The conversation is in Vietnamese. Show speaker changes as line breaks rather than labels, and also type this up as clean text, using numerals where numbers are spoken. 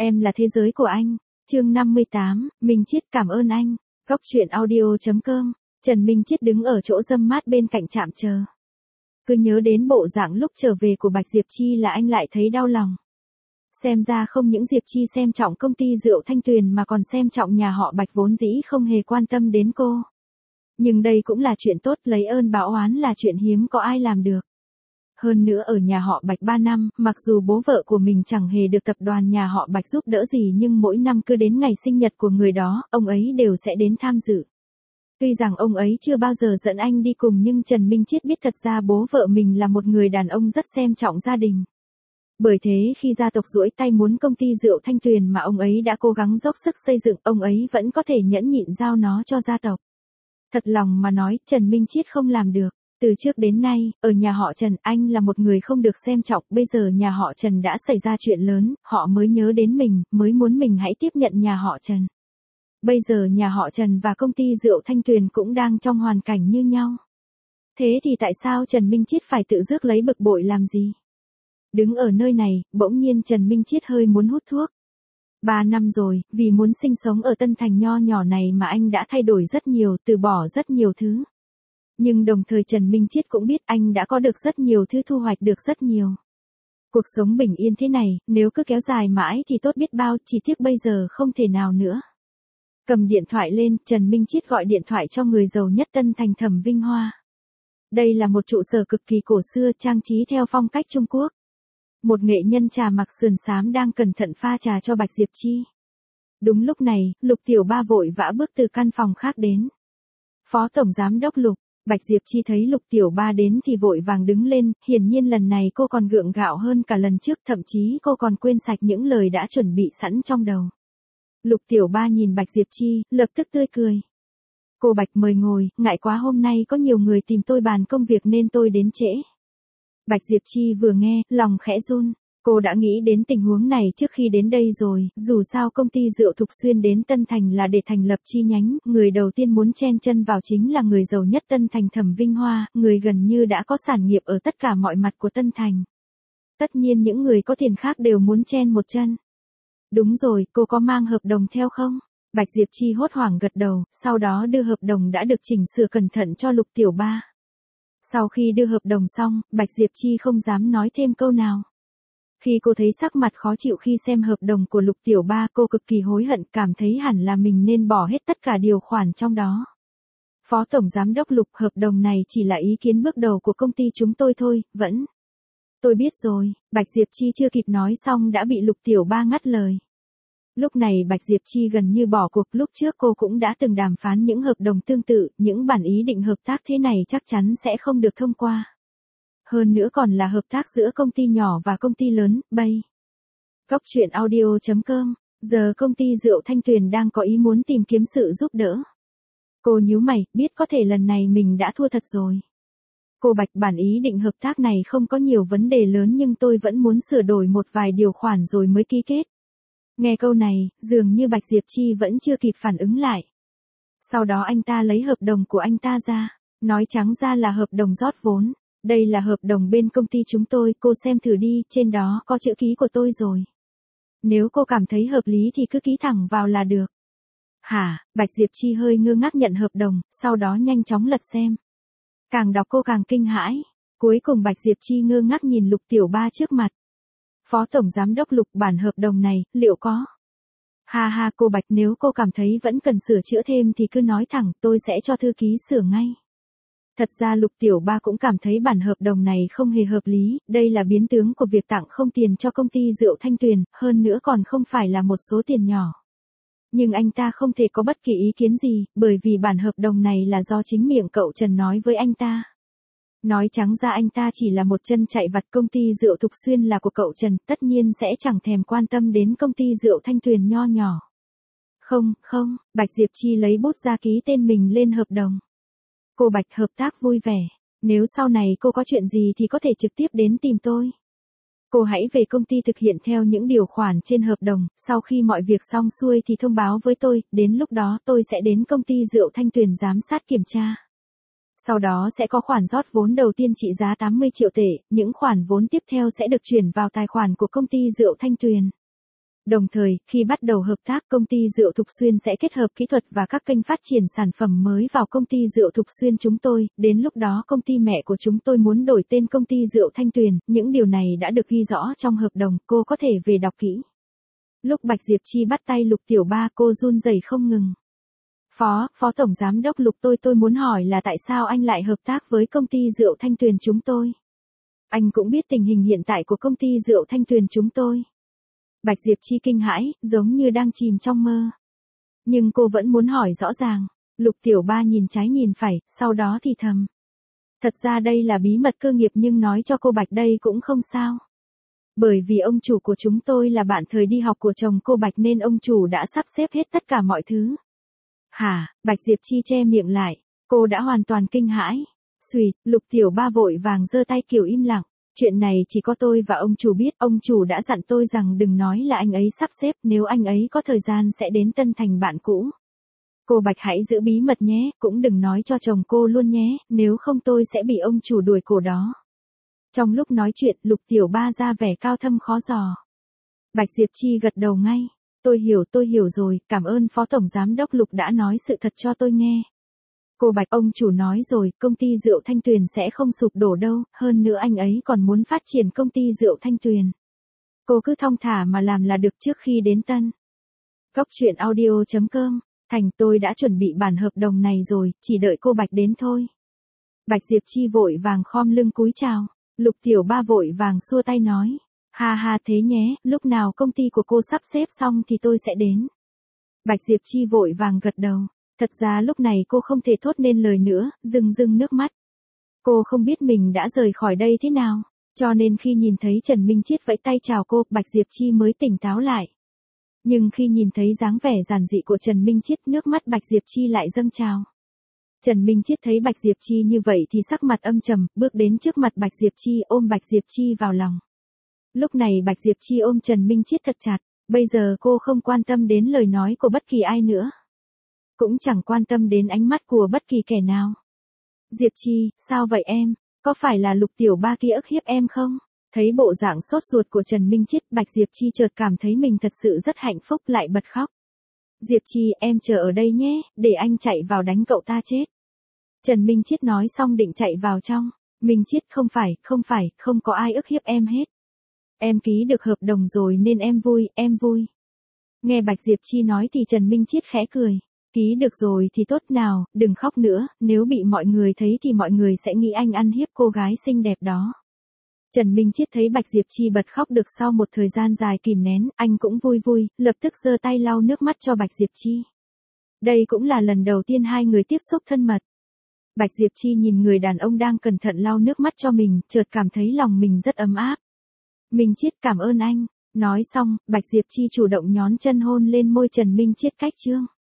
Em là thế giới của anh. Chương 58, Minh Chiết cảm ơn anh. Góc truyện audio.com. Trần Minh Chiết đứng ở chỗ râm mát bên cạnh trạm chờ. Cứ nhớ đến bộ dạng lúc trở về của Bạch Diệp Chi là anh lại thấy đau lòng. Xem ra không những Diệp Chi xem trọng công ty rượu Thanh Tuyền mà còn xem trọng nhà họ Bạch vốn dĩ không hề quan tâm đến cô. Nhưng đây cũng là chuyện tốt, lấy ơn báo oán là chuyện hiếm có ai làm được. Hơn nữa ở nhà họ Bạch 3 năm, mặc dù bố vợ của mình chẳng hề được tập đoàn nhà họ Bạch giúp đỡ gì nhưng mỗi năm cứ đến ngày sinh nhật của người đó, ông ấy đều sẽ đến tham dự. Tuy rằng ông ấy chưa bao giờ dẫn anh đi cùng nhưng Trần Minh Chiết biết thật ra bố vợ mình là một người đàn ông rất xem trọng gia đình. Bởi thế khi gia tộc duỗi tay muốn công ty rượu Thanh Tuyền mà ông ấy đã cố gắng dốc sức xây dựng, ông ấy vẫn có thể nhẫn nhịn giao nó cho gia tộc. Thật lòng mà nói, Trần Minh Chiết không làm được. Từ trước đến nay, ở nhà họ Trần, anh là một người không được xem trọng, bây giờ nhà họ Trần đã xảy ra chuyện lớn, họ mới nhớ đến mình, mới muốn mình hãy tiếp nhận nhà họ Trần. Bây giờ nhà họ Trần và công ty rượu Thanh Tuyền cũng đang trong hoàn cảnh như nhau. Thế thì tại sao Trần Minh Chiết phải tự rước lấy bực bội làm gì? Đứng ở nơi này, bỗng nhiên Trần Minh Chiết hơi muốn hút thuốc. 3 năm rồi, vì muốn sinh sống ở Tân Thành nho nhỏ này mà anh đã thay đổi rất nhiều, từ bỏ rất nhiều thứ. Nhưng đồng thời Trần Minh Chiết cũng biết anh đã có được rất nhiều thứ, thu hoạch được rất nhiều. Cuộc sống bình yên thế này, nếu cứ kéo dài mãi thì tốt biết bao, chỉ tiếc bây giờ không thể nào nữa. Cầm điện thoại lên, Trần Minh Chiết gọi điện thoại cho người giàu nhất Tân Thành, Thẩm Vinh Hoa. Đây là một trụ sở cực kỳ cổ xưa, trang trí theo phong cách Trung Quốc. Một nghệ nhân trà mặc sườn xám đang cẩn thận pha trà cho Bạch Diệp Chi. Đúng lúc này, Lục Tiểu Ba vội vã bước từ căn phòng khác đến. Phó Tổng Giám đốc Lục. Bạch Diệp Chi thấy Lục Tiểu Ba đến thì vội vàng đứng lên, hiển nhiên lần này cô còn gượng gạo hơn cả lần trước, thậm chí cô còn quên sạch những lời đã chuẩn bị sẵn trong đầu. Lục Tiểu Ba nhìn Bạch Diệp Chi, lập tức tươi cười. Cô Bạch mời ngồi, ngại quá hôm nay có nhiều người tìm tôi bàn công việc nên tôi đến trễ. Bạch Diệp Chi vừa nghe, lòng khẽ run. Cô đã nghĩ đến tình huống này trước khi đến đây rồi, dù sao công ty rượu Thục Xuyên đến Tân Thành là để thành lập chi nhánh, người đầu tiên muốn chen chân vào chính là người giàu nhất Tân Thành, Thẩm Vinh Hoa, người gần như đã có sản nghiệp ở tất cả mọi mặt của Tân Thành. Tất nhiên những người có tiền khác đều muốn chen một chân. Đúng rồi, cô có mang hợp đồng theo không? Bạch Diệp Chi hốt hoảng gật đầu, sau đó đưa hợp đồng đã được chỉnh sửa cẩn thận cho Lục Tiểu Ba. Sau khi đưa hợp đồng xong, Bạch Diệp Chi không dám nói thêm câu nào. Khi cô thấy sắc mặt khó chịu khi xem hợp đồng của Lục Tiểu Ba, cô cực kỳ hối hận, cảm thấy hẳn là mình nên bỏ hết tất cả điều khoản trong đó. Phó Tổng Giám đốc Lục, hợp đồng này chỉ là ý kiến bước đầu của công ty chúng tôi thôi, vẫn. Tôi biết rồi, Bạch Diệp Chi chưa kịp nói xong đã bị Lục Tiểu Ba ngắt lời. Lúc này Bạch Diệp Chi gần như bỏ cuộc, lúc trước cô cũng đã từng đàm phán những hợp đồng tương tự, những bản ý định hợp tác thế này chắc chắn sẽ không được thông qua. Hơn nữa còn là hợp tác giữa công ty nhỏ và công ty lớn, bay. Góc truyện audio.com, giờ công ty rượu Thanh Tuyền đang có ý muốn tìm kiếm sự giúp đỡ. Cô nhíu mày, biết có thể lần này mình đã thua thật rồi. Cô Bạch, bản ý định hợp tác này không có nhiều vấn đề lớn nhưng tôi vẫn muốn sửa đổi một vài điều khoản rồi mới ký kết. Nghe câu này, dường như Bạch Diệp Chi vẫn chưa kịp phản ứng lại. Sau đó anh ta lấy hợp đồng của anh ta ra, nói trắng ra là hợp đồng rót vốn. Đây là hợp đồng bên công ty chúng tôi, cô xem thử đi, trên đó có chữ ký của tôi rồi. Nếu cô cảm thấy hợp lý thì cứ ký thẳng vào là được. Hả? Bạch Diệp Chi hơi ngơ ngác nhận hợp đồng, sau đó nhanh chóng lật xem. Càng đọc cô càng kinh hãi. Cuối cùng Bạch Diệp Chi ngơ ngác nhìn Lục Tiểu Ba trước mặt. Phó Tổng Giám đốc Lục, bản hợp đồng này, liệu có? Ha ha, cô Bạch, nếu cô cảm thấy vẫn cần sửa chữa thêm thì cứ nói thẳng, tôi sẽ cho thư ký sửa ngay. Thật ra Lục Tiểu Ba cũng cảm thấy bản hợp đồng này không hề hợp lý, đây là biến tướng của việc tặng không tiền cho công ty rượu Thanh Tuyền, hơn nữa còn không phải là một số tiền nhỏ. Nhưng anh ta không thể có bất kỳ ý kiến gì, bởi vì bản hợp đồng này là do chính miệng cậu Trần nói với anh ta. Nói trắng ra anh ta chỉ là một chân chạy vặt, công ty rượu Thục Xuyên là của cậu Trần, tất nhiên sẽ chẳng thèm quan tâm đến công ty rượu Thanh Tuyền nho nhỏ. Không, Bạch Diệp Chi lấy bút ra ký tên mình lên hợp đồng. Cô Bạch, hợp tác vui vẻ. Nếu sau này cô có chuyện gì thì có thể trực tiếp đến tìm tôi. Cô hãy về công ty thực hiện theo những điều khoản trên hợp đồng, sau khi mọi việc xong xuôi thì thông báo với tôi, đến lúc đó tôi sẽ đến công ty rượu Thanh Tuyền giám sát kiểm tra. Sau đó sẽ có khoản rót vốn đầu tiên trị giá 80 triệu tệ, những khoản vốn tiếp theo sẽ được chuyển vào tài khoản của công ty rượu Thanh Tuyền. Đồng thời, khi bắt đầu hợp tác, công ty rượu Thục Xuyên sẽ kết hợp kỹ thuật và các kênh phát triển sản phẩm mới vào công ty rượu Thục Xuyên chúng tôi, đến lúc đó công ty mẹ của chúng tôi muốn đổi tên công ty rượu Thanh Tuyền, những điều này đã được ghi rõ trong hợp đồng, cô có thể về đọc kỹ. Lúc Bạch Diệp Chi bắt tay Lục Tiểu Ba, cô run rẩy không ngừng. Phó tổng giám đốc Lục, tôi muốn hỏi là tại sao anh lại hợp tác với công ty rượu Thanh Tuyền chúng tôi? Anh cũng biết tình hình hiện tại của công ty rượu Thanh Tuyền chúng tôi. Bạch Diệp Chi kinh hãi, giống như đang chìm trong mơ. Nhưng cô vẫn muốn hỏi rõ ràng. Lục Tiểu Ba nhìn trái nhìn phải, sau đó thì thầm. Thật ra đây là bí mật cơ nghiệp nhưng nói cho cô Bạch đây cũng không sao. Bởi vì ông chủ của chúng tôi là bạn thời đi học của chồng cô Bạch nên ông chủ đã sắp xếp hết tất cả mọi thứ. Hả? Bạch Diệp Chi che miệng lại, cô đã hoàn toàn kinh hãi. Xuỵt, Lục Tiểu Ba vội vàng giơ tay kiểu im lặng. Chuyện này chỉ có tôi và ông chủ biết, ông chủ đã dặn tôi rằng đừng nói là anh ấy sắp xếp, nếu anh ấy có thời gian sẽ đến Tân Thành bạn cũ. Cô Bạch hãy giữ bí mật nhé, cũng đừng nói cho chồng cô luôn nhé, nếu không tôi sẽ bị ông chủ đuổi cổ đó. Trong lúc nói chuyện, Lục Tiểu Ba ra vẻ cao thâm khó dò. Bạch Diệp Chi gật đầu ngay. Tôi hiểu rồi, cảm ơn Phó Tổng Giám đốc Lục đã nói sự thật cho tôi nghe. Cô Bạch, ông chủ nói rồi, công ty rượu Thanh Tuyền sẽ không sụp đổ đâu, hơn nữa anh ấy còn muốn phát triển công ty rượu Thanh Tuyền. Cô cứ thong thả mà làm là được trước khi đến Tân. Góc truyện audio.com, Thành, tôi đã chuẩn bị bản hợp đồng này rồi, chỉ đợi cô Bạch đến thôi. Bạch Diệp Chi vội vàng khom lưng cúi chào. Lục Tiểu Ba vội vàng xua tay nói. Ha thế nhé, lúc nào công ty của cô sắp xếp xong thì tôi sẽ đến. Bạch Diệp Chi vội vàng gật đầu. Thật ra lúc này cô không thể thốt nên lời nữa, rưng nước mắt. Cô không biết mình đã rời khỏi đây thế nào, cho nên khi nhìn thấy Trần Minh Chiết vẫy tay chào cô, Bạch Diệp Chi mới tỉnh táo lại. Nhưng khi nhìn thấy dáng vẻ giản dị của Trần Minh Chiết, nước mắt Bạch Diệp Chi lại dâng trào. Trần Minh Chiết thấy Bạch Diệp Chi như vậy thì sắc mặt âm trầm, bước đến trước mặt Bạch Diệp Chi ôm Bạch Diệp Chi vào lòng. Lúc này Bạch Diệp Chi ôm Trần Minh Chiết thật chặt, bây giờ cô không quan tâm đến lời nói của bất kỳ ai nữa. Cũng chẳng quan tâm đến ánh mắt của bất kỳ kẻ nào. Diệp Chi, sao vậy em? Có phải là Lục Tiểu Ba kia ức hiếp em không? Thấy bộ dạng sốt ruột của Trần Minh Chiết, Bạch Diệp Chi chợt cảm thấy mình thật sự rất hạnh phúc lại bật khóc. Diệp Chi, em chờ ở đây nhé, để anh chạy vào đánh cậu ta chết. Trần Minh Chiết nói xong định chạy vào trong. Minh Chiết, không phải, không có ai ức hiếp em hết. Em ký được hợp đồng rồi nên em vui. Nghe Bạch Diệp Chi nói thì Trần Minh Chiết khẽ cười. Ký được rồi thì tốt nào, đừng khóc nữa, nếu bị mọi người thấy thì mọi người sẽ nghĩ anh ăn hiếp cô gái xinh đẹp đó. Trần Minh Chiết thấy Bạch Diệp Chi bật khóc được sau một thời gian dài kìm nén, anh cũng vui, lập tức giơ tay lau nước mắt cho Bạch Diệp Chi. Đây cũng là lần đầu tiên hai người tiếp xúc thân mật. Bạch Diệp Chi nhìn người đàn ông đang cẩn thận lau nước mắt cho mình, chợt cảm thấy lòng mình rất ấm áp. Minh Chiết, cảm ơn anh. Nói xong, Bạch Diệp Chi chủ động nhón chân hôn lên môi Trần Minh Chiết cách chương.